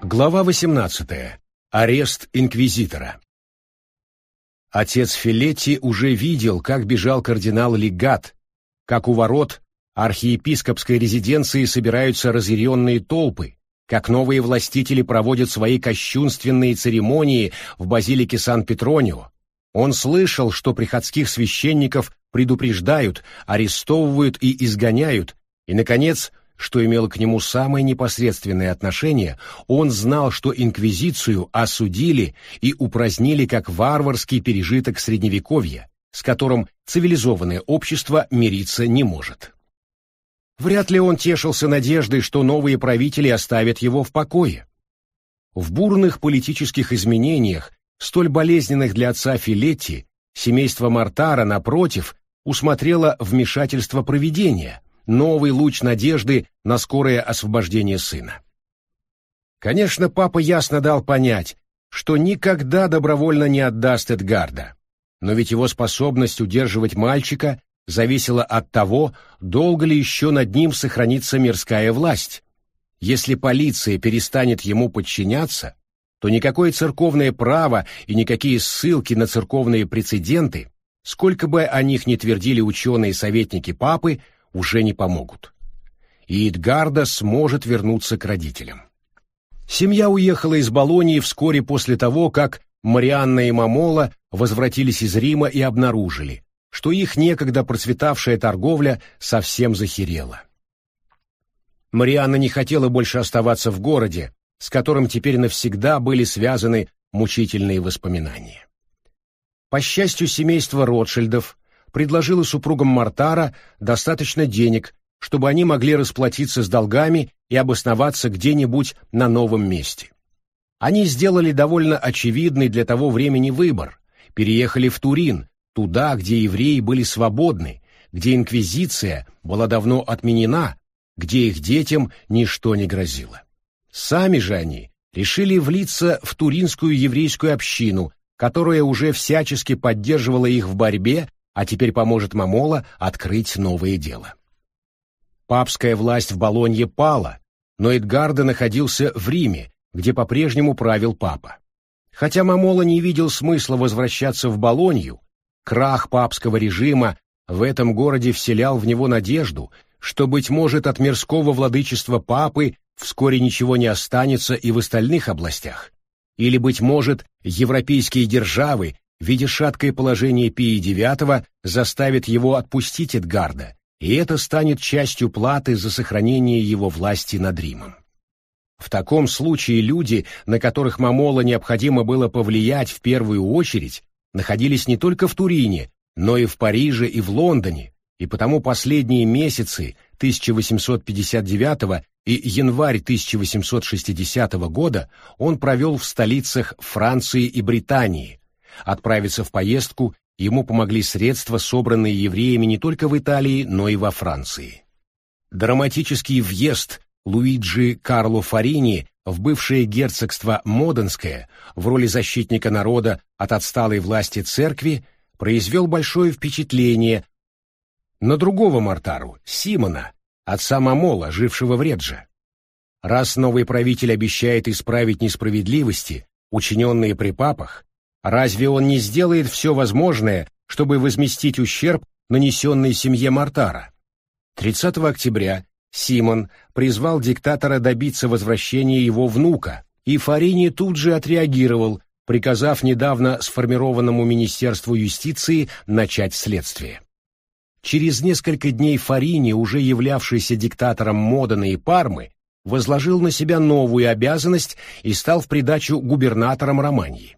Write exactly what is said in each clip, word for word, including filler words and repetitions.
Глава восемнадцатая. Арест инквизитора. Отец Филетти уже видел, как бежал кардинал-легат, как у ворот архиепископской резиденции собираются разъяренные толпы, как новые властители проводят свои кощунственные церемонии в базилике Сан-Петронио. Он слышал, что приходских священников предупреждают, арестовывают и изгоняют, и, наконец, что имело к нему самое непосредственное отношение, он знал, что инквизицию осудили и упразднили как варварский пережиток Средневековья, с которым цивилизованное общество мириться не может. Вряд ли он тешился надеждой, что новые правители оставят его в покое. В бурных политических изменениях, столь болезненных для отца Филетти, семейство Мортара, напротив, усмотрело вмешательство провидения, новый луч надежды на скорое освобождение сына. Конечно, папа ясно дал понять, что никогда добровольно не отдаст Эдгарда, но ведь его способность удерживать мальчика зависела от того, долго ли еще над ним сохранится мирская власть. Если полиция перестанет ему подчиняться, то никакое церковное право и никакие ссылки на церковные прецеденты, сколько бы о них ни твердили ученые советники папы, уже не помогут. И Эдгарда сможет вернуться к родителям. Семья уехала из Болоньи вскоре после того, как Марианна и Мамола возвратились из Рима и обнаружили, что их некогда процветавшая торговля совсем захерела. Марианна не хотела больше оставаться в городе, с которым теперь навсегда были связаны мучительные воспоминания. По счастью, семейство Ротшильдов предложила супругам Мортара достаточно денег, чтобы они могли расплатиться с долгами и обосноваться где-нибудь на новом месте. Они сделали довольно очевидный для того времени выбор, переехали в Турин, туда, где евреи были свободны, где инквизиция была давно отменена, где их детям ничто не грозило. Сами же они решили влиться в туринскую еврейскую общину, которая уже всячески поддерживала их в борьбе, а теперь поможет Мамола открыть новое дело. Папская власть в Болонье пала, но Эдгарда находился в Риме, где по-прежнему правил папа. Хотя Мамола не видел смысла возвращаться в Болонью, крах папского режима в этом городе вселял в него надежду, что, быть может, от мирского владычества папы вскоре ничего не останется и в остальных областях. Или, быть может, европейские державы, видя шаткое положение Пия девятого, заставит его отпустить Эдгарда, и это станет частью платы за сохранение его власти над Римом. В таком случае люди, на которых Мамола необходимо было повлиять в первую очередь, находились не только в Турине, но и в Париже и в Лондоне, и потому последние месяцы тысяча восемьсот пятьдесят девятого и январь тысяча восемьсот шестидесятого года он провел в столицах Франции и Британии. Отправиться в поездку ему помогли средства, собранные евреями не только в Италии, но и во Франции. Драматический въезд Луиджи Карло Фарини в бывшее герцогство Моденское в роли защитника народа от отсталой власти церкви произвел большое впечатление на другого Мортару, Симона, отца Мамола, жившего в Редже. Раз новый правитель обещает исправить несправедливости, учиненные при папах, разве он не сделает все возможное, чтобы возместить ущерб, нанесенный семье Мортара? тридцатого октября Симон призвал диктатора добиться возвращения его внука, и Фарини тут же отреагировал, приказав недавно сформированному Министерству юстиции начать следствие. Через несколько дней Фарини, уже являвшийся диктатором Модена и Пармы, возложил на себя новую обязанность и стал в придачу губернатором Романьи.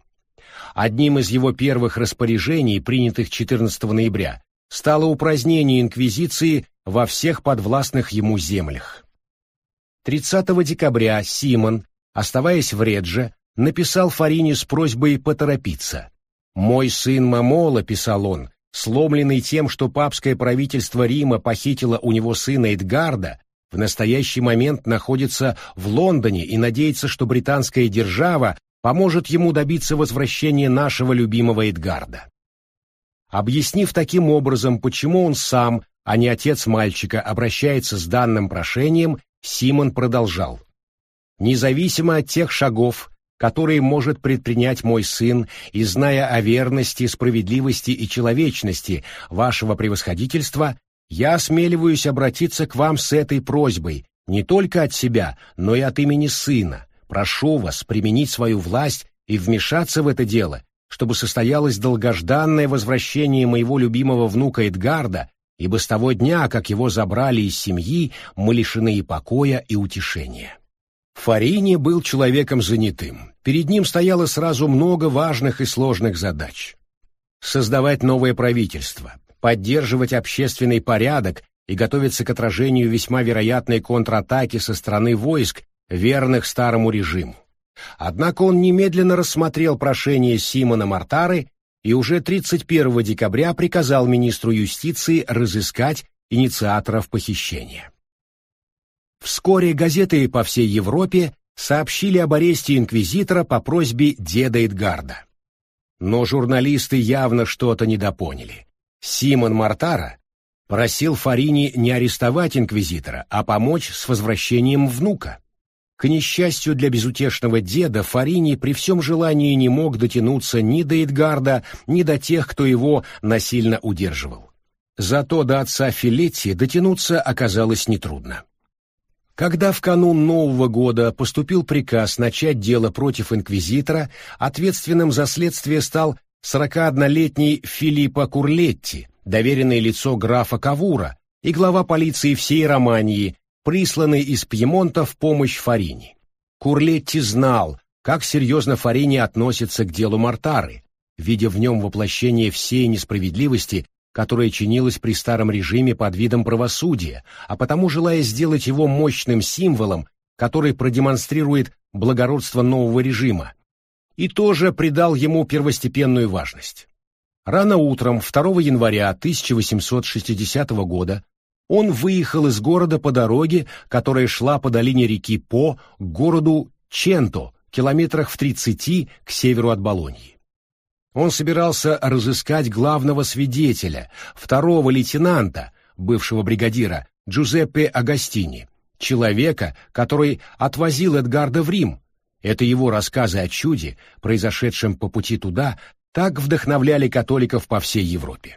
Одним из его первых распоряжений, принятых четырнадцатого ноября, стало упразднение инквизиции во всех подвластных ему землях. тридцатого декабря Симон, оставаясь в Редже, написал Фарини с просьбой поторопиться. «Мой сын Мамола», — писал он, сломленный тем, что папское правительство Рима похитило у него сына Эдгарда, в настоящий момент находится в Лондоне и надеется, что британская держава поможет ему добиться возвращения нашего любимого Эдгарда. Объяснив таким образом, почему он сам, а не отец мальчика, обращается с данным прошением, Симон продолжал. независимо от тех шагов, которые может предпринять мой сын, и зная о верности, справедливости и человечности вашего превосходительства, я осмеливаюсь обратиться к вам с этой просьбой, не только от себя, но и от имени сына. Прошу вас применить свою власть и вмешаться в это дело, чтобы состоялось долгожданное возвращение моего любимого внука Эдгарда, ибо с того дня, как его забрали из семьи, мы лишены и покоя, и утешения». Фарини был человеком занятым. Перед ним стояло сразу много важных и сложных задач. Создавать новое правительство, поддерживать общественный порядок и готовиться к отражению весьма вероятной контратаки со стороны войск, верных старому режиму. Однако он немедленно рассмотрел прошение Симона Мортары и уже тридцать первого декабря приказал министру юстиции разыскать инициаторов похищения. Вскоре газеты по всей Европе сообщили об аресте инквизитора по просьбе деда Эдгарда. Но журналисты явно что-то недопоняли. Симон Мортара просил Фарини не арестовать инквизитора, а помочь с возвращением внука. К несчастью для безутешного деда, Фарини при всем желании не мог дотянуться ни до Эдгарда, ни до тех, кто его насильно удерживал. Зато до отца Филетти дотянуться оказалось нетрудно. Когда в канун Нового года поступил приказ начать дело против инквизитора, ответственным за следствие стал сорокаоднолетний Филиппо Курлетти, доверенное лицо графа Кавура и глава полиции всей Романии, присланный из Пьемонта в помощь Фарини. Курлетти знал, как серьезно Фарини относится к делу Мортары, видя в нем воплощение всей несправедливости, которая чинилась при старом режиме под видом правосудия, а потому желая сделать его мощным символом, который продемонстрирует благородство нового режима, и тоже придал ему первостепенную важность. Рано утром второго января тысяча восемьсот шестидесятого года он выехал из города по дороге, которая шла по долине реки По к городу Ченто, километрах в тридцати к северу от Болоньи. Он собирался разыскать главного свидетеля, второго лейтенанта, бывшего бригадира, Джузеппе Агастини, человека, который отвозил Эдгарда в Рим. Это его рассказы о чуде, произошедшем по пути туда, так вдохновляли католиков по всей Европе.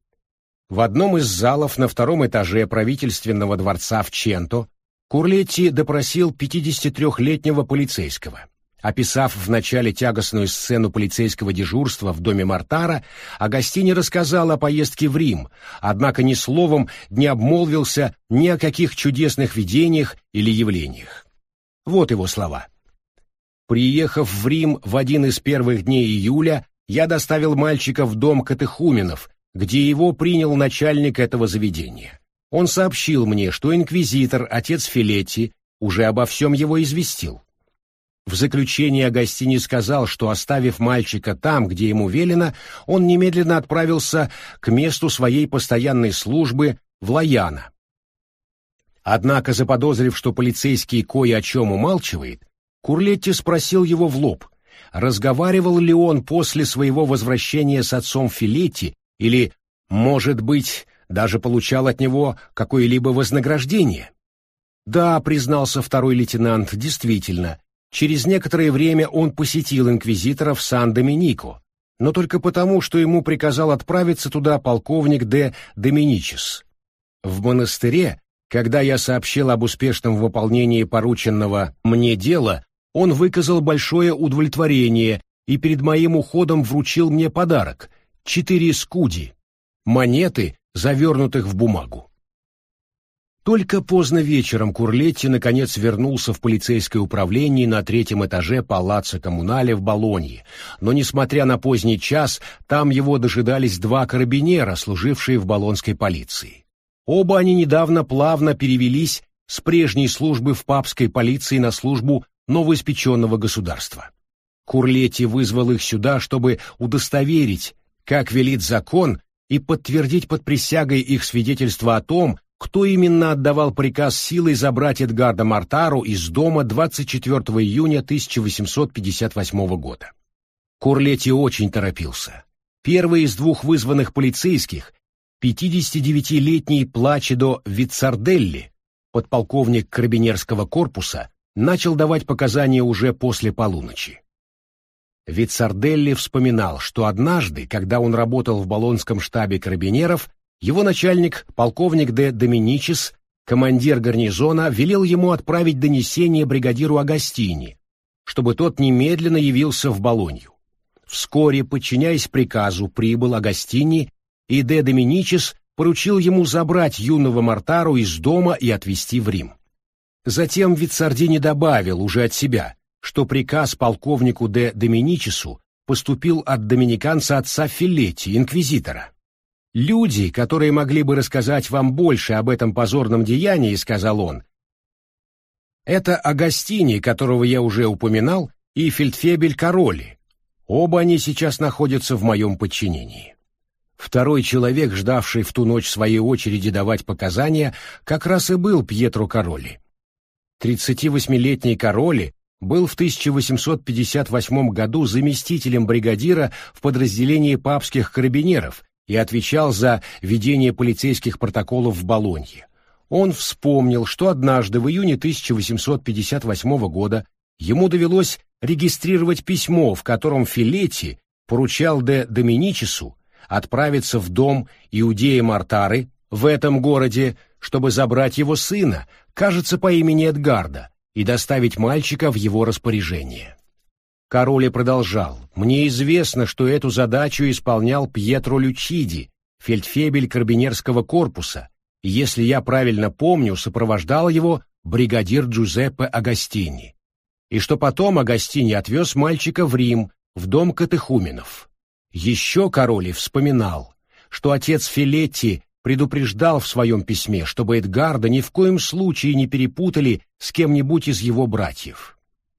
В одном из залов на втором этаже правительственного дворца в Ченто Курлетти допросил пятидесятитрёхлетнего полицейского. Описав вначале тягостную сцену полицейского дежурства в доме Мортара, Агастини рассказал о поездке в Рим, однако ни словом не обмолвился ни о каких чудесных видениях или явлениях. Вот его слова. «Приехав в Рим в один из первых дней июля, я доставил мальчика в дом катехуменов, где его принял начальник этого заведения. Он сообщил мне, что инквизитор, отец Филетти, уже обо всем его известил. В заключение Агастини сказал, что, оставив мальчика там, где ему велено, он немедленно отправился к месту своей постоянной службы в Лояно. Однако, заподозрив, что полицейский кое о чем умалчивает, Курлетти спросил его в лоб, разговаривал ли он после своего возвращения с отцом Филетти или, может быть, даже получал от него какое-либо вознаграждение. «Да», — признался второй лейтенант, — «действительно, через некоторое время он посетил инквизитора в Сан-Доминико, но только потому, что ему приказал отправиться туда полковник де Доминичес. В монастыре, когда я сообщил об успешном выполнении порученного мне дела, он выказал большое удовлетворение и перед моим уходом вручил мне подарок — четыре скуди, монеты, завернутых в бумагу». Только поздно вечером Курлетти наконец вернулся в полицейское управление на третьем этаже Палаццо Коммунале в Болонье, но, несмотря на поздний час, там его дожидались два карабинера, служившие в болонской полиции. Оба они недавно плавно перевелись с прежней службы в папской полиции на службу новоиспеченного государства. Курлетти вызвал их сюда, чтобы удостоверить, как велит закон, и подтвердить под присягой их свидетельство о том, кто именно отдавал приказ силой забрать Эдгарда Мортару из дома двадцать четвёртого июня тысяча восемьсот пятьдесят восьмого года. Курлетти очень торопился. Первый из двух вызванных полицейских, пятидесятидевятилетний Плачидо Вицарделли, подполковник карабинерского корпуса, начал давать показания уже после полуночи. Вицарделли вспоминал, что однажды, когда он работал в болонском штабе карабинеров, его начальник, полковник де Доминичис, командир гарнизона, велел ему отправить донесение бригадиру Агастини, чтобы тот немедленно явился в Болонью. Вскоре, подчиняясь приказу, прибыл Агастини, и де Доминичис поручил ему забрать юного Мортаро из дома и отвезти в Рим. Затем Вицардини добавил уже от себя, что приказ полковнику де Доминичису поступил от доминиканца отца Филетти, инквизитора. «Люди, которые могли бы рассказать вам больше об этом позорном деянии, — сказал он, — это Агастини, которого я уже упоминал, и фельдфебель Кароли. Оба они сейчас находятся в моем подчинении». Второй человек, ждавший в ту ночь своей очереди давать показания, как раз и был Пьетро Кароли. тридцативосьмилетний Кароли был в тысяча восемьсот пятьдесят восьмом году заместителем бригадира в подразделении папских карабинеров и отвечал за ведение полицейских протоколов в Болонье. Он вспомнил, что однажды в июне тысяча восемьсот пятьдесят восьмого года ему довелось регистрировать письмо, в котором Филетти поручал де Доминичису отправиться в дом иудея Мортары в этом городе, чтобы забрать его сына, кажется, по имени Эдгарда, и доставить мальчика в его распоряжение. Кароли продолжал: «Мне известно, что эту задачу исполнял Пьетро Лючиди, фельдфебель карабинерского корпуса, и, если я правильно помню, сопровождал его бригадир Джузеппе Агастини, и что потом Агастини отвез мальчика в Рим, в дом катехуменов. Еще Кароли вспоминал, что отец Филетти предупреждал в своем письме, чтобы Эдгарда ни в коем случае не перепутали с кем-нибудь из его братьев».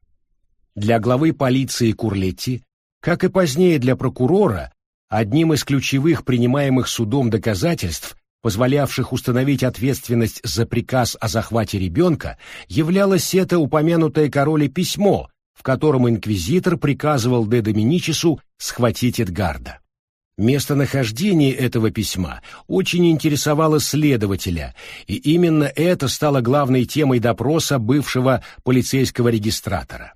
Для главы полиции Курлетти, как и позднее для прокурора, одним из ключевых принимаемых судом доказательств, позволявших установить ответственность за приказ о захвате ребенка, являлось это упомянутое Кароли письмо, в котором инквизитор приказывал де Доминичису схватить Эдгарда. Местонахождение этого письма очень интересовало следователя, и именно это стало главной темой допроса бывшего полицейского регистратора.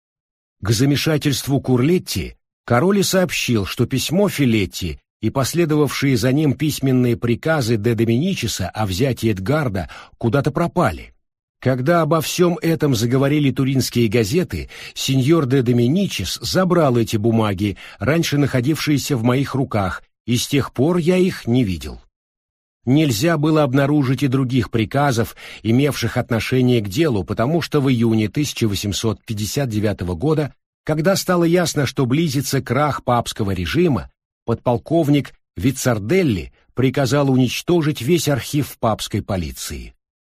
К замешательству Курлетти Кароли сообщил, что письмо Филетти и последовавшие за ним письменные приказы де Доминичиса о взятии Эдгарда куда-то пропали. Когда обо всем этом заговорили туринские газеты, сеньор де Доминичис забрал эти бумаги, раньше находившиеся в моих руках, и с тех пор я их не видел. Нельзя было обнаружить и других приказов, имевших отношение к делу, потому что в июне тысяча восемьсот пятьдесят девятого года, когда стало ясно, что близится крах папского режима, подполковник Вицарделли приказал уничтожить весь архив папской полиции.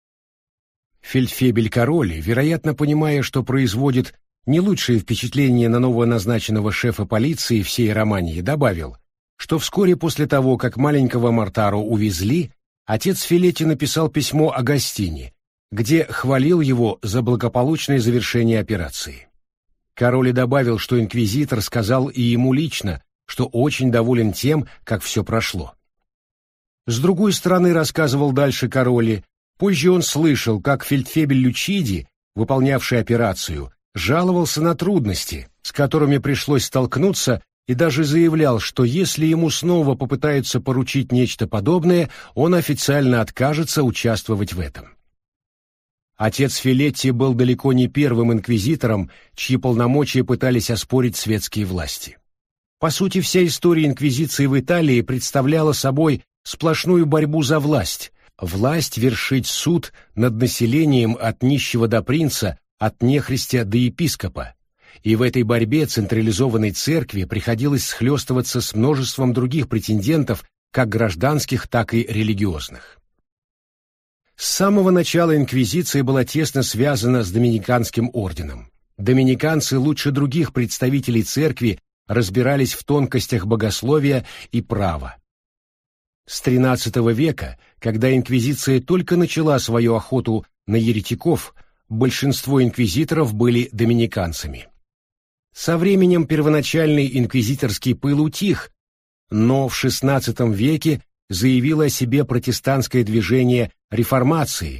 Фельдфебель Кароли, вероятно, понимая, что производит не лучшее впечатление на новоназначенного шефа полиции всей Романии, добавил, что вскоре после того, как маленького Мортаро увезли, отец Филетти написал письмо Агастини, где хвалил его за благополучное завершение операции. Кароли добавил, что инквизитор сказал и ему лично, что очень доволен тем, как все прошло. С другой стороны, рассказывал дальше Кароли, позже он слышал, как фельдфебель Лючиди, выполнявший операцию, жаловался на трудности, с которыми пришлось столкнуться, и даже заявлял, что если ему снова попытаются поручить нечто подобное, он официально откажется участвовать в этом. Отец Филетти был далеко не первым инквизитором, чьи полномочия пытались оспорить светские власти. По сути, вся история инквизиции в Италии представляла собой сплошную борьбу за власть, власть вершить суд над населением от нищего до принца, от нехристя до епископа. И в этой борьбе централизованной церкви приходилось схлестываться с множеством других претендентов, как гражданских, так и религиозных. С самого начала инквизиция была тесно связана с доминиканским орденом. Доминиканцы лучше других представителей церкви разбирались в тонкостях богословия и права. С тринадцатого века, когда инквизиция только начала свою охоту на еретиков, большинство инквизиторов были доминиканцами. Со временем первоначальный инквизиторский пыл утих, но в шестнадцатом веке заявило о себе протестантское движение реформации,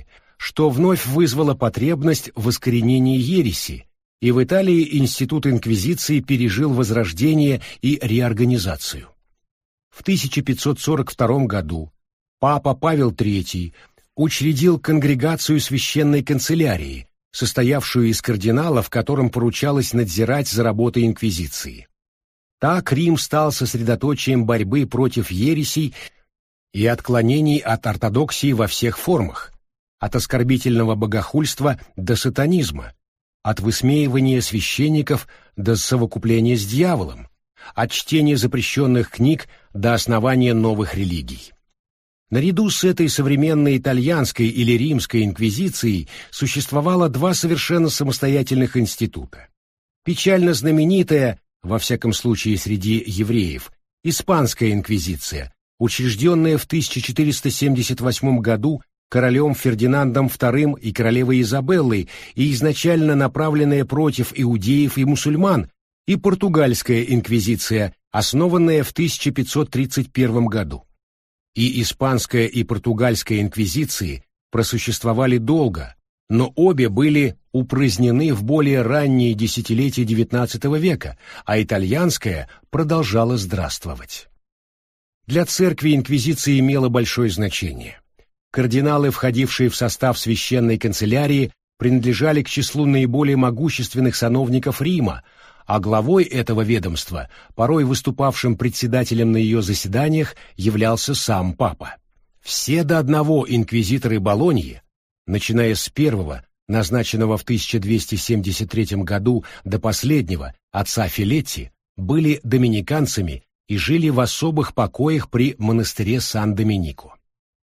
что вновь вызвало потребность в искоренении ереси, и в Италии институт инквизиции пережил возрождение и реорганизацию. В тысяча пятьсот сорок втором году папа Павел третий учредил конгрегацию священной канцелярии, состоявшую из кардиналов, которым поручалось надзирать за работой инквизиции. Так Рим стал сосредоточием борьбы против ересей и отклонений от ортодоксии во всех формах, от оскорбительного богохульства до сатанизма, от высмеивания священников до совокупления с дьяволом, от чтения запрещенных книг до основания новых религий. Наряду с этой современной итальянской или римской инквизицией существовало два совершенно самостоятельных института. Печально знаменитая, во всяком случае среди евреев, испанская инквизиция, учрежденная в тысяча четыреста семьдесят восьмом году королем Фердинандом вторым и королевой Изабеллой и изначально направленная против иудеев и мусульман, и португальская инквизиция, основанная в тысяча пятьсот тридцать первом году. И испанская, и португальская инквизиции просуществовали долго, но обе были упразднены в более ранние десятилетия девятнадцатого века, а итальянская продолжала здравствовать. Для церкви инквизиция имела большое значение. Кардиналы, входившие в состав священной канцелярии, принадлежали к числу наиболее могущественных сановников Рима, а главой этого ведомства, порой выступавшим председателем на ее заседаниях, являлся сам папа. Все до одного инквизиторы Болоньи, начиная с первого, назначенного в тысяча двести семьдесят третьем году, до последнего, отца Филетти, были доминиканцами и жили в особых покоях при монастыре Сан-Доминико.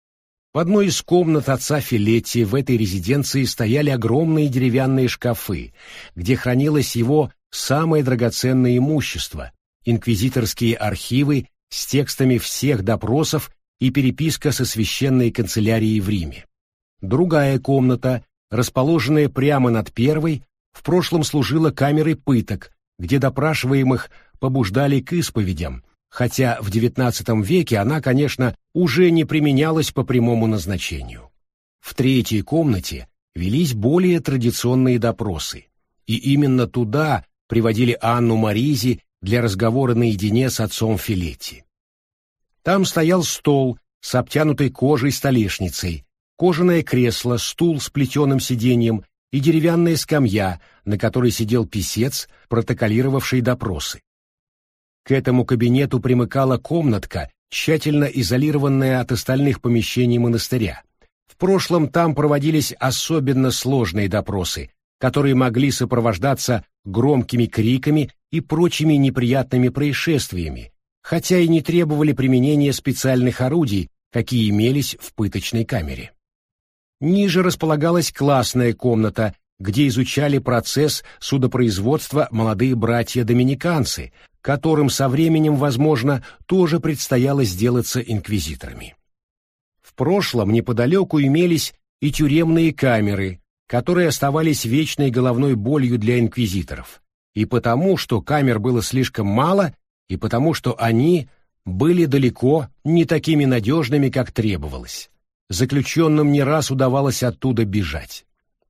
В одной из комнат отца Филетти в этой резиденции стояли огромные деревянные шкафы, где хранилось его самое драгоценное имущество, инквизиторские архивы с текстами всех допросов и переписка со священной канцелярией в Риме. Другая комната, расположенная прямо над первой, в прошлом служила камерой пыток, где допрашиваемых побуждали к исповедям, хотя в девятнадцатом веке она, конечно, уже не применялась по прямому назначению. В третьей комнате велись более традиционные допросы, и именно туда приводили Анну Маризи для разговора наедине с отцом Филетти. Там стоял стол с обтянутой кожей столешницей, кожаное кресло, стул с плетеным сиденьем и деревянная скамья, на которой сидел писец, протоколировавший допросы. К этому кабинету примыкала комнатка, тщательно изолированная от остальных помещений монастыря. В прошлом там проводились особенно сложные допросы, которые могли сопровождаться громкими криками и прочими неприятными происшествиями, хотя и не требовали применения специальных орудий, какие имелись в пыточной камере. Ниже располагалась классная комната, где изучали процесс судопроизводства молодые братья-доминиканцы, которым со временем, возможно, тоже предстояло сделаться инквизиторами. В прошлом неподалеку имелись и тюремные камеры, которые оставались вечной головной болью для инквизиторов, и потому, что камер было слишком мало, и потому, что они были далеко не такими надежными, как требовалось. Заключенным не раз удавалось оттуда бежать.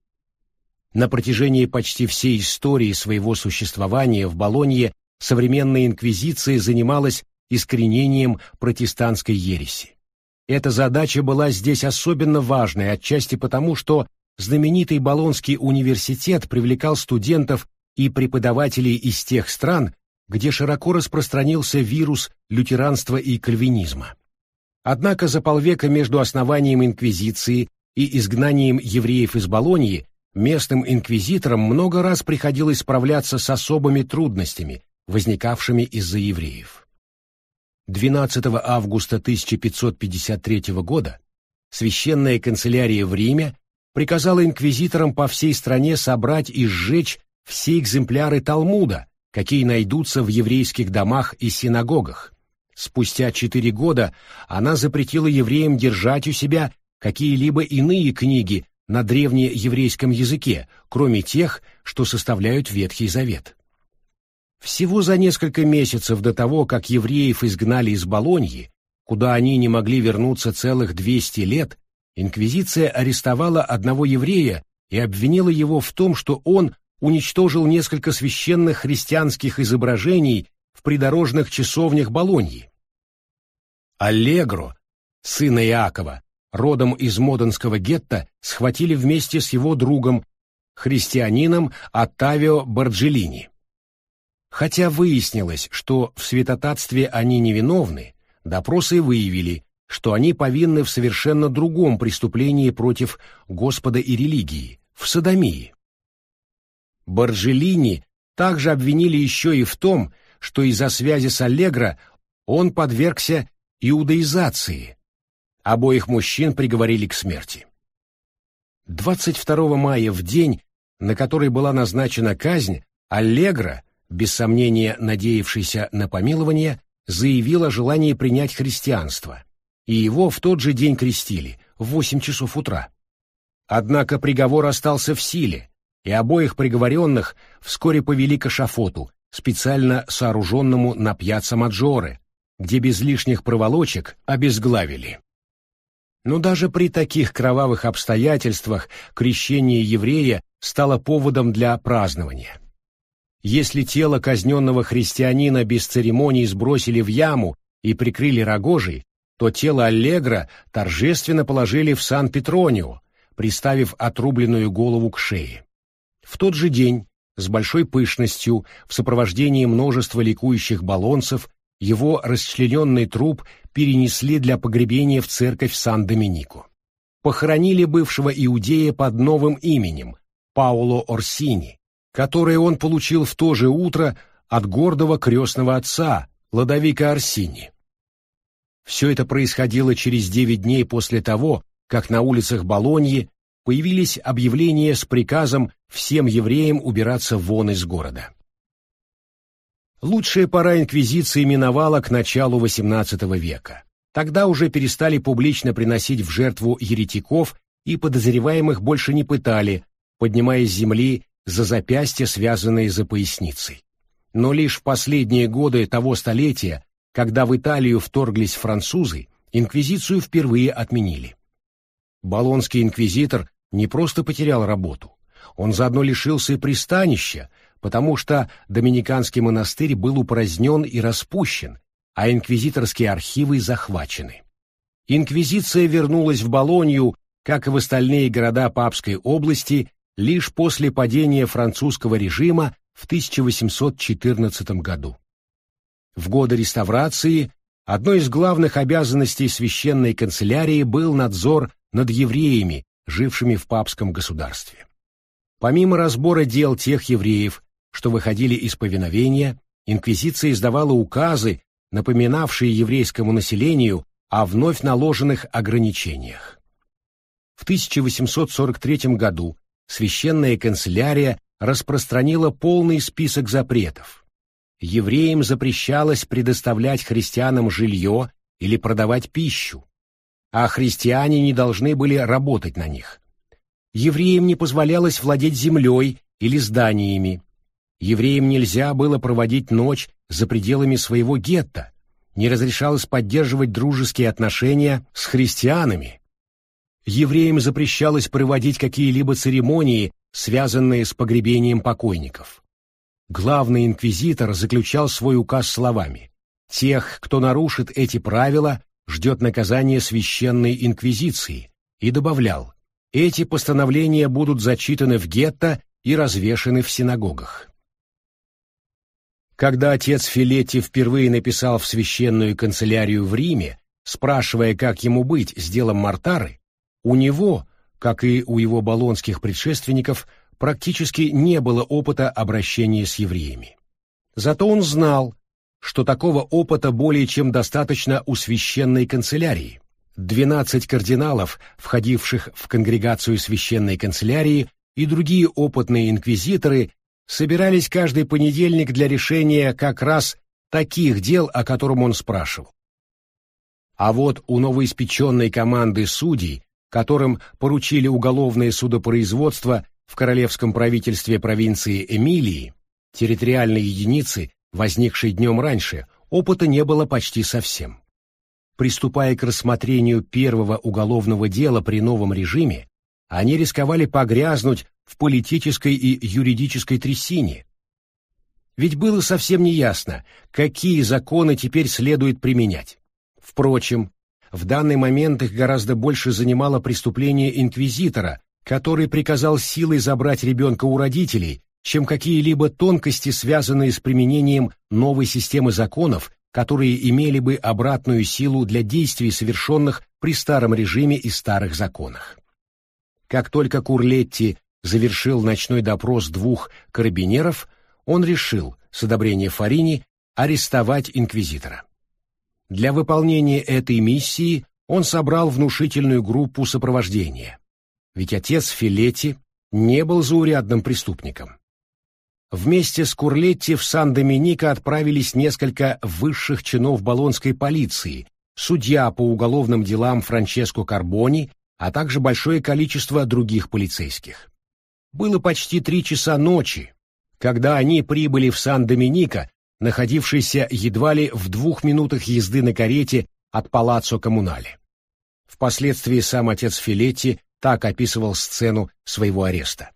На протяжении почти всей истории своего существования в Болонье современная инквизиция занималась искоренением протестантской ереси. Эта задача была здесь особенно важной, отчасти потому, что знаменитый Болонский университет привлекал студентов и преподавателей из тех стран, где широко распространился вирус лютеранства и кальвинизма. Однако за полвека между основанием инквизиции и изгнанием евреев из Болоньи местным инквизиторам много раз приходилось справляться с особыми трудностями, возникавшими из-за евреев. двенадцатого августа тысяча пятьсот пятьдесят третьего года священная канцелярия в Риме приказала инквизиторам по всей стране собрать и сжечь все экземпляры Талмуда, какие найдутся в еврейских домах и синагогах. Спустя четыре года она запретила евреям держать у себя какие-либо иные книги на древнееврейском языке, кроме тех, что составляют Ветхий Завет. Всего за несколько месяцев до того, как евреев изгнали из Болоньи, куда они не могли вернуться целых двести лет, инквизиция арестовала одного еврея и обвинила его в том, что он уничтожил несколько священных христианских изображений в придорожных часовнях Болоньи. Аллегро, сына Иакова, родом из Моденского гетто, схватили вместе с его другом, христианином Оттавио Барджеллини. Хотя выяснилось, что в святотатстве они невиновны, допросы выявили, что они повинны в совершенно другом преступлении против Господа и религии, в содомии. Барджеллини также обвинили еще и в том, что из-за связи с Аллегро он подвергся иудаизации. Обоих мужчин приговорили к смерти. двадцать второго мая, в день, на который была назначена казнь, Аллегро, без сомнения надеявшийся на помилование, заявил о желании принять христианство, и его в тот же день крестили, в восемь часов утра. Однако приговор остался в силе, и обоих приговоренных вскоре повели к эшафоту, специально сооруженному на пьяцца Маджоре, где без лишних проволочек обезглавили. Но даже при таких кровавых обстоятельствах крещение еврея стало поводом для празднования. Если тело казненного христианина без церемоний сбросили в яму и прикрыли рогожей, то тело Аллегро торжественно положили в Сан-Петронио, приставив отрубленную голову к шее. В тот же день, с большой пышностью, в сопровождении множества ликующих болонцев, его расчлененный труп перенесли для погребения в церковь Сан-Доминико. Похоронили бывшего иудея под новым именем – Паоло Орсини, которое он получил в то же утро от гордого крестного отца Лодовико Орсини. Все это происходило через девять дней после того, как на улицах Болоньи появились объявления с приказом всем евреям убираться вон из города. Лучшая пора инквизиции миновала к началу восемнадцатого века. Тогда уже перестали публично приносить в жертву еретиков, и подозреваемых больше не пытали, поднимая с земли за запястья, связанные за поясницей. Но лишь в последние годы того столетия, когда в Италию вторглись французы, инквизицию впервые отменили. Болонский инквизитор не просто потерял работу, он заодно лишился и пристанища, потому что доминиканский монастырь был упразднен и распущен, а инквизиторские архивы захвачены. Инквизиция вернулась в Болонью, как и в остальные города Папской области, лишь после падения французского режима в тысяча восемьсот четырнадцатом году. В годы реставрации одной из главных обязанностей священной канцелярии был надзор над евреями, жившими в папском государстве. Помимо разбора дел тех евреев, что выходили из повиновения, инквизиция издавала указы, напоминавшие еврейскому населению о вновь наложенных ограничениях. В тысяча восемьсот сорок третьем году священная канцелярия распространила полный список запретов. Евреям запрещалось предоставлять христианам жилье или продавать пищу, а христиане не должны были работать на них. Евреям не позволялось владеть землей или зданиями. Евреям нельзя было проводить ночь за пределами своего гетто, не разрешалось поддерживать дружеские отношения с христианами. Евреям запрещалось проводить какие-либо церемонии, связанные с погребением покойников. Главный инквизитор заключал свой указ словами: «Тех, кто нарушит эти правила, ждет наказание священной инквизиции», и добавлял: «Эти постановления будут зачитаны в гетто и развешаны в синагогах». Когда отец Филетти впервые написал в священную канцелярию в Риме, спрашивая, как ему быть с делом Мартары, у него, как и у его болонских предшественников, практически не было опыта обращения с евреями. Зато он знал, что такого опыта более чем достаточно у священной канцелярии. Двенадцать кардиналов, входивших в конгрегацию священной канцелярии, и другие опытные инквизиторы собирались каждый понедельник для решения как раз таких дел, о котором он спрашивал. А вот у новоиспеченной команды судей, которым поручили уголовное судопроизводство в королевском правительстве провинции Эмилии, территориальной единицы, возникшей днем раньше, опыта не было почти совсем. приступая к рассмотрению первого уголовного дела при новом режиме, они рисковали погрязнуть в политической и юридической трясине. Ведь было совсем неясно, какие законы теперь следует применять. Впрочем, в данный момент их гораздо больше занимало преступление инквизитора, который приказал силой забрать ребенка у родителей, чем какие-либо тонкости, связанные с применением новой системы законов, которые имели бы обратную силу для действий, совершенных при старом режиме и старых законах. Как только Курлетти завершил ночной допрос двух карабинеров, он решил, с одобрения Фарини, арестовать инквизитора. Для выполнения этой миссии он собрал внушительную группу сопровождения. Ведь отец Филетти не был заурядным преступником. Вместе с Курлетти в Сан-Доминико отправились несколько высших чинов болонской полиции, судья по уголовным делам Франческо Карбони, а также большое количество других полицейских. Было почти три часа ночи, когда они прибыли в Сан-Доминико, находившийся едва ли в двух минутах езды на карете от Палаццо Коммунале. Впоследствии сам отец Филетти так описывал сцену своего ареста.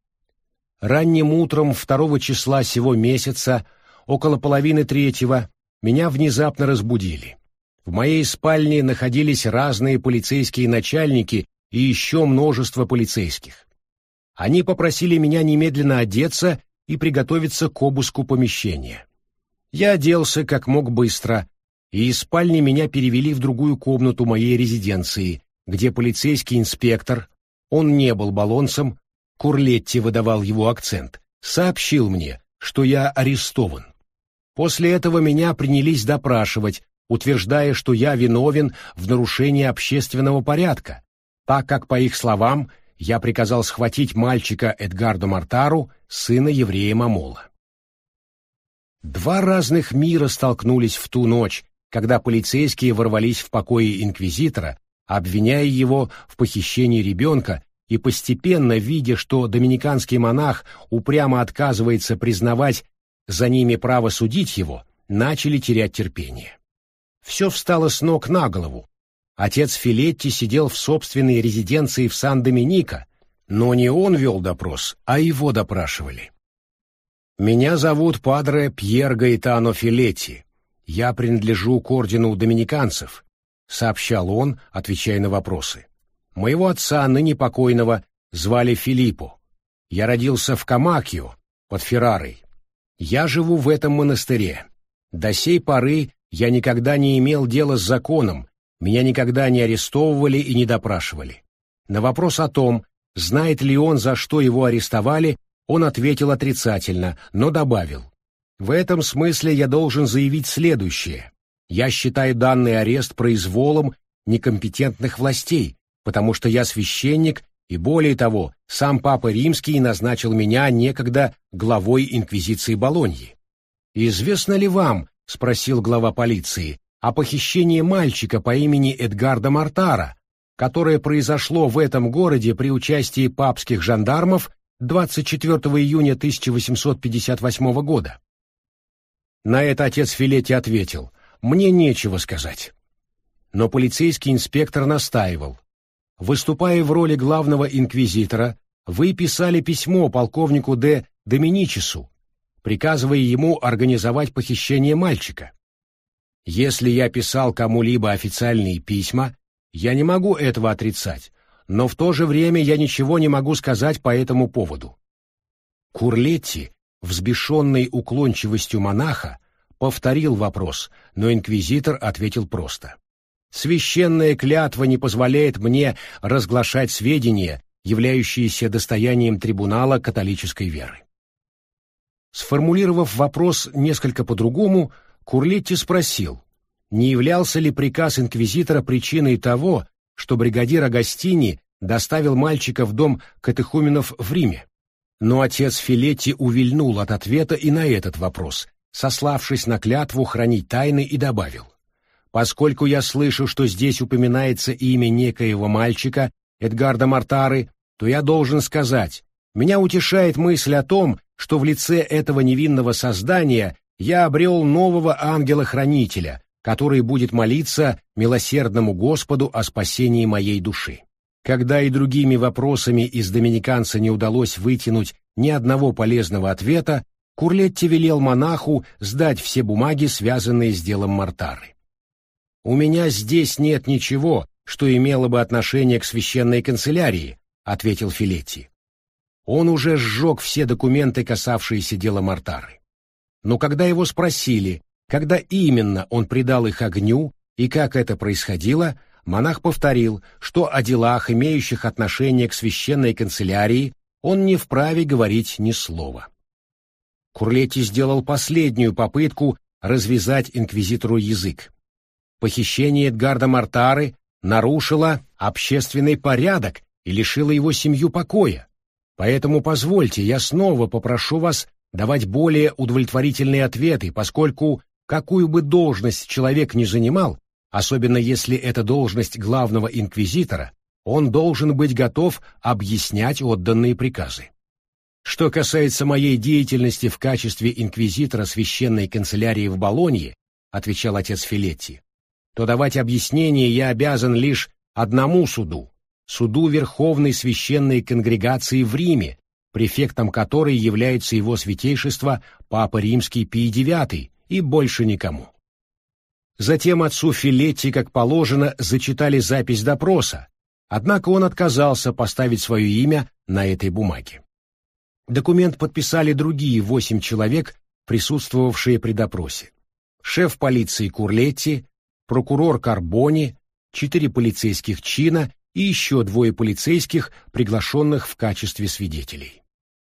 Ранним утром второго числа сего месяца, около половины третьего, меня внезапно разбудили. В моей спальне находились разные полицейские начальники и еще множество полицейских. Они попросили меня немедленно одеться и приготовиться к обыску помещения. Я оделся как мог быстро, и из спальни меня перевели в другую комнату моей резиденции, где полицейский инспектор, он не был болонцем, Курлетти выдавал его акцент, сообщил мне, что я арестован. После этого меня принялись допрашивать, утверждая, что я виновен в нарушении общественного порядка, так как, по их словам, я приказал схватить мальчика Эдгардо Мартару, сына еврея Мамола. Два разных мира столкнулись в ту ночь, когда полицейские ворвались в покои инквизитора, обвиняя его в похищении ребенка, и постепенно, видя, что доминиканский монах упрямо отказывается признавать за ними право судить его, начали терять терпение. Все встало с ног на голову. Отец Филетти сидел в собственной резиденции в Сан-Доминико, но не он вел допрос, а его допрашивали. «Меня зовут падре Пьер Гаэтано Филетти. Я принадлежу к ордену доминиканцев», — сообщал он, отвечая на вопросы. «Моего отца, ныне покойного, звали Филиппо. Я родился в Камакьо, под Феррарой. Я живу в этом монастыре. До сей поры я никогда не имел дела с законом, меня никогда не арестовывали и не допрашивали. На вопрос о том, знает ли он, за что его арестовали, он ответил отрицательно, но добавил: «В этом смысле я должен заявить следующее. Я считаю данный арест произволом некомпетентных властей, потому что я священник, и более того, сам Папа Римский назначил меня некогда главой инквизиции Болоньи». «Известно ли вам, — спросил глава полиции, — о похищении мальчика по имени Эдгардо Мартара, которое произошло в этом городе при участии папских жандармов двадцать четвёртого июня тысяча восемьсот пятьдесят восьмого года?» На это отец Филетти ответил: «Мне нечего сказать». Но полицейский инспектор настаивал: «Выступая в роли главного инквизитора, вы писали письмо полковнику де Доминичесу, приказывая ему организовать похищение мальчика. Если я писал кому-либо официальные письма, я не могу этого отрицать, но в то же время я ничего не могу сказать по этому поводу». Курлетти, взбешенный уклончивостью монаха, повторил вопрос, но инквизитор ответил просто: «Священная клятва не позволяет мне разглашать сведения, являющиеся достоянием трибунала католической веры». Сформулировав вопрос несколько по-другому, Курлетти спросил, не являлся ли приказ инквизитора причиной того, что бригадир Агастини доставил мальчика в дом катехуменов в Риме. Но отец Филетти увильнул от ответа и на этот вопрос, сославшись на клятву хранить тайны, и добавил: «Поскольку я слышу, что здесь упоминается имя некоего мальчика, Эдгардо Мартары, то я должен сказать, меня утешает мысль о том, что в лице этого невинного создания я обрел нового ангела-хранителя, который будет молиться милосердному Господу о спасении моей души. Когда и другими вопросами из доминиканца не удалось вытянуть ни одного полезного ответа, Курлетти велел монаху сдать все бумаги, связанные с делом Мортары. «У меня здесь нет ничего, что имело бы отношение к священной канцелярии», — ответил Филетти. Он уже сжег все документы, касавшиеся дела Мортары. Но когда его спросили, когда именно он предал их огню и как это происходило, монах повторил, что о делах, имеющих отношение к священной канцелярии, он не вправе говорить ни слова. Курлетти сделал последнюю попытку развязать инквизитору язык. Похищение Эдгарда Мортары нарушило общественный порядок и лишило его семью покоя. Поэтому позвольте, я снова попрошу вас давать более удовлетворительные ответы, поскольку какую бы должность человек ни занимал, особенно если это должность главного инквизитора, он должен быть готов объяснять отданные приказы. Что касается моей деятельности в качестве инквизитора священной канцелярии в Болонье, отвечал отец Филетти, то давать объяснения я обязан лишь одному суду, суду Верховной Священной Конгрегации в Риме, префектом которой является его святейшество Папа Римский Пий девятый, и больше никому. Затем отцу Филетти, как положено, зачитали запись допроса, однако он отказался поставить свое имя на этой бумаге. Документ подписали другие восемь человек, присутствовавшие при допросе. Шеф полиции Курлетти, прокурор Карбони, четыре полицейских чина и еще двое полицейских, приглашенных в качестве свидетелей.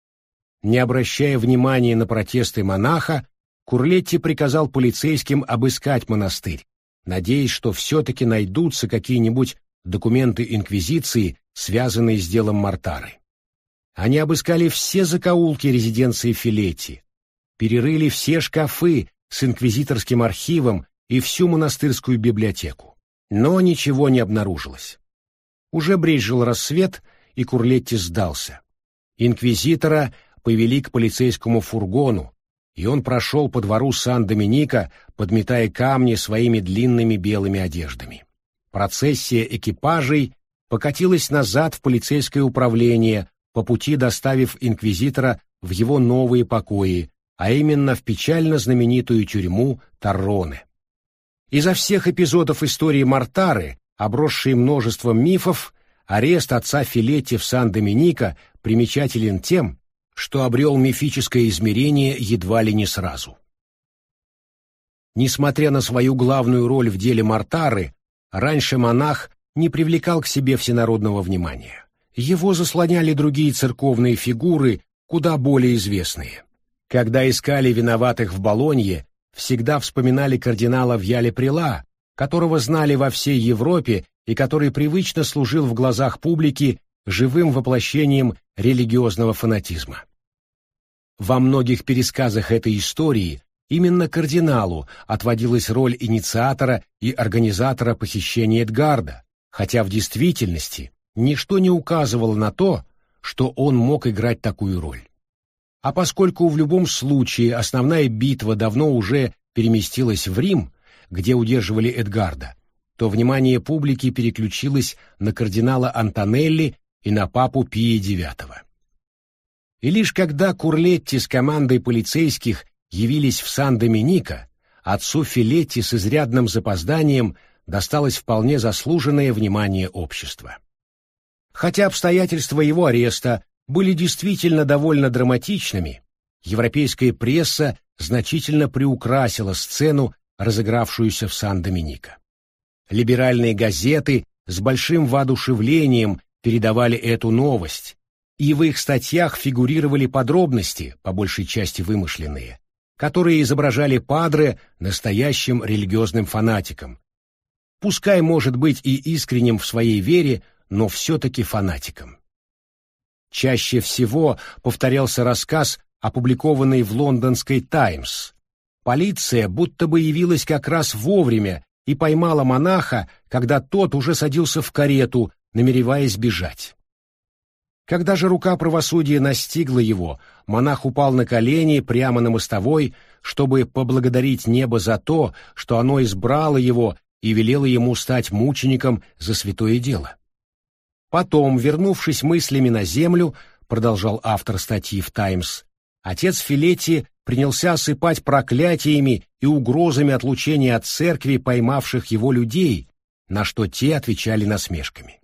Не обращая внимания на протесты монаха, Курлетти приказал полицейским обыскать монастырь, надеясь, что все-таки найдутся какие-нибудь документы инквизиции, связанные с делом Мортары. Они обыскали все закоулки резиденции Филетти, перерыли все шкафы с инквизиторским архивом и всю монастырскую библиотеку. Но ничего не обнаружилось. Уже брезжил рассвет, и Курлетти сдался. Инквизитора повели к полицейскому фургону, и он прошел по двору Сан-Доминика, подметая камни своими длинными белыми одеждами. Процессия экипажей покатилась назад в полицейское управление, по пути доставив инквизитора в его новые покои, а именно в печально знаменитую тюрьму Торроне. Изо всех эпизодов истории Мортары, обросшей множеством мифов, арест отца Филетти в Сан-Доминика примечателен тем, что обрел мифическое измерение едва ли не сразу. Несмотря на свою главную роль в деле Мортары, раньше монах не привлекал к себе всенародного внимания. Его заслоняли другие церковные фигуры, куда более известные. Когда искали виноватых в Болонье, всегда вспоминали кардинала Вьяле-Прела, которого знали во всей Европе и который привычно служил в глазах публики живым воплощением религиозного фанатизма. Во многих пересказах этой истории именно кардиналу отводилась роль инициатора и организатора похищения Эдгарда, хотя в действительности ничто не указывало на то, что он мог играть такую роль. А поскольку в любом случае основная битва давно уже переместилась в Рим, где удерживали Эдгарда, то внимание публики переключилось на кардинала Антонелли и на папу Пия девятого. И лишь когда Курлетти с командой полицейских явились в Сан-Доминика, отцу Филетти с изрядным запозданием досталось вполне заслуженное внимание общества. Хотя обстоятельства его ареста были действительно довольно драматичными, европейская пресса значительно приукрасила сцену, разыгравшуюся в Сан-Доминика. Либеральные газеты с большим воодушевлением передавали эту новость, и в их статьях фигурировали подробности, по большей части вымышленные, которые изображали падре настоящим религиозным фанатиком. Пускай, может быть, и искренним в своей вере, но все-таки фанатиком. Чаще всего повторялся рассказ, опубликованный в лондонской «Таймс». Полиция будто бы явилась как раз вовремя и поймала монаха, когда тот уже садился в карету, намереваясь бежать. Когда же рука правосудия настигла его, монах упал на колени прямо на мостовой, чтобы поблагодарить небо за то, что оно избрало его и велело ему стать мучеником за святое дело. Потом, вернувшись мыслями на землю, продолжал автор статьи в «Таймс», отец Филетти принялся осыпать проклятиями и угрозами отлучения от церкви поймавших его людей, на что те отвечали насмешками.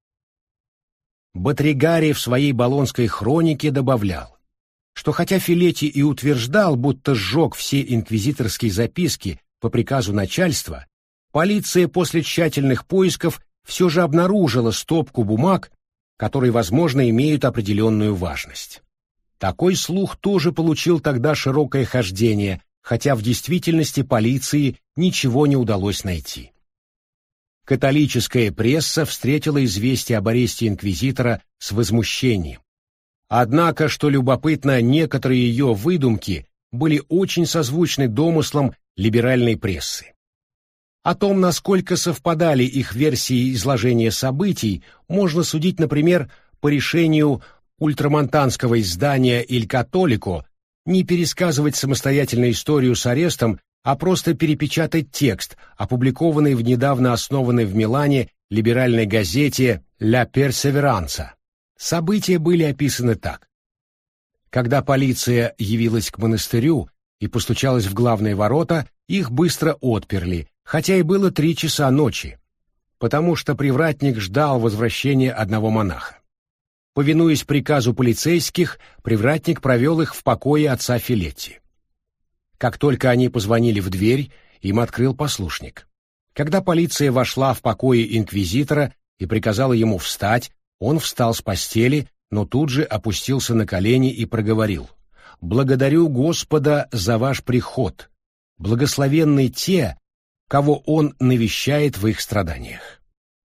Батригари в своей болонской хронике добавлял, что хотя Филетти и утверждал, будто сжег все инквизиторские записки по приказу начальства, полиция после тщательных поисков все же обнаружила стопку бумаг, которые, возможно, имеют определенную важность. Такой слух тоже получил тогда широкое хождение, хотя в действительности полиции ничего не удалось найти. Католическая пресса встретила известие об аресте инквизитора с возмущением. Однако, что любопытно, некоторые ее выдумки были очень созвучны домыслам либеральной прессы. О том, насколько совпадали их версии изложения событий, можно судить, например, по решению ультрамонтанского издания «Иль Католико» не пересказывать самостоятельно историю с арестом, а просто перепечатать текст, опубликованный в недавно основанной в Милане либеральной газете «Ля Персеверанца». События были описаны так. Когда полиция явилась к монастырю и постучалась в главные ворота, их быстро отперли, хотя и было три часа ночи, потому что привратник ждал возвращения одного монаха. Повинуясь приказу полицейских, привратник провел их в покое отца Филетти. Как только они позвонили в дверь, им открыл послушник. Когда полиция вошла в покои инквизитора и приказала ему встать, он встал с постели, но тут же опустился на колени и проговорил: «Благодарю Господа за ваш приход. Благословенны те, кого Он навещает в их страданиях».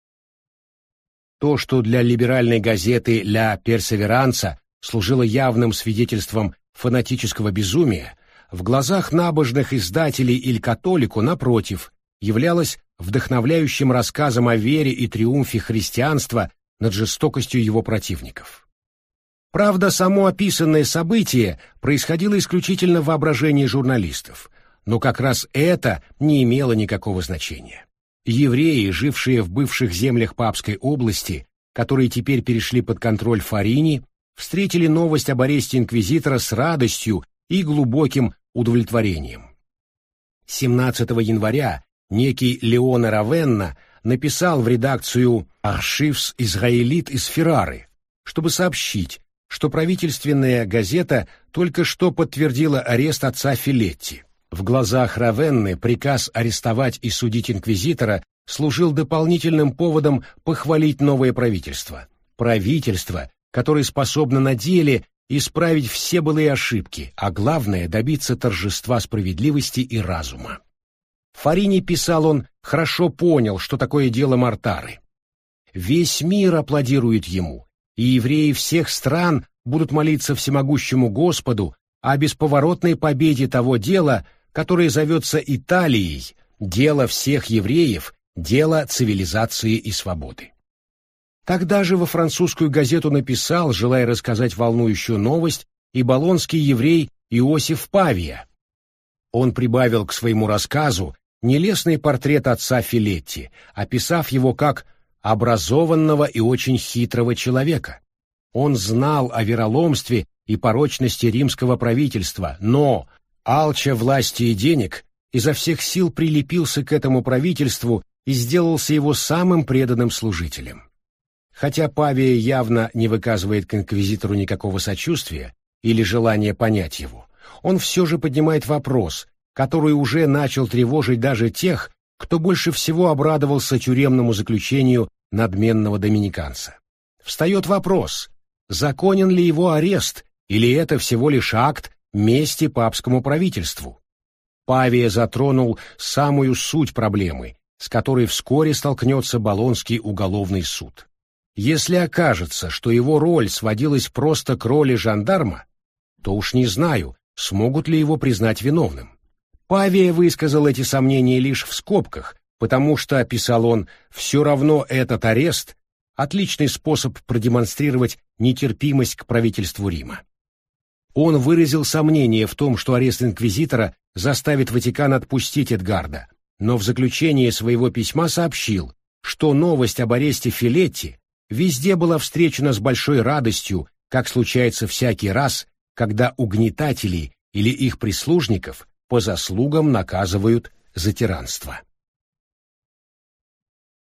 То, что для либеральной газеты «Ля Персеверанца» служило явным свидетельством фанатического безумия, в глазах набожных издателей «Иль Католико», напротив, являлось вдохновляющим рассказом о вере и триумфе христианства над жестокостью его противников. Правда, само описанное событие происходило исключительно в воображении журналистов, но как раз это не имело никакого значения. Евреи, жившие в бывших землях Папской области, которые теперь перешли под контроль Фарини, встретили новость об аресте инквизитора с радостью и глубоким удовлетворением. семнадцатого января некий Леоне Равенна написал в редакцию «Аршивс Израилит» из Феррары, чтобы сообщить, что правительственная газета только что подтвердила арест отца Филетти. В глазах Равенны приказ арестовать и судить инквизитора служил дополнительным поводом похвалить новое правительство. Правительство, которое способно на деле исправить все былые ошибки, а главное — добиться торжества справедливости и разума. Фарини, писал он, хорошо понял, что такое дело Мортары. Весь мир аплодирует ему, и евреи всех стран будут молиться всемогущему Господу о бесповоротной победе того дела, которое зовется Италией, дело всех евреев, дело цивилизации и свободы. Тогда же во французскую газету написал, желая рассказать волнующую новость, и болонский еврей Иосиф Павия. Он прибавил к своему рассказу нелестный портрет отца Филетти, описав его как образованного и очень хитрого человека. Он знал о вероломстве и порочности римского правительства, но, алча власти и денег, изо всех сил прилепился к этому правительству и сделался его самым преданным служителем. Хотя Павия явно не выказывает к инквизитору никакого сочувствия или желания понять его, он все же поднимает вопрос, который уже начал тревожить даже тех, кто больше всего обрадовался тюремному заключению надменного доминиканца. Встает вопрос, законен ли его арест, или это всего лишь акт мести папскому правительству. Павия затронул самую суть проблемы, с которой вскоре столкнется Болонский уголовный суд. Если окажется, что его роль сводилась просто к роли жандарма, то уж не знаю, смогут ли его признать виновным. Павия высказал эти сомнения лишь в скобках, потому что, писал он, все равно этот арест – отличный способ продемонстрировать нетерпимость к правительству Рима. Он выразил сомнение в том, что арест инквизитора заставит Ватикан отпустить Эдгарда, но в заключении своего письма сообщил, что новость об аресте Филетти везде была встречена с большой радостью, как случается всякий раз, когда угнетателей или их прислужников по заслугам наказывают за тиранство.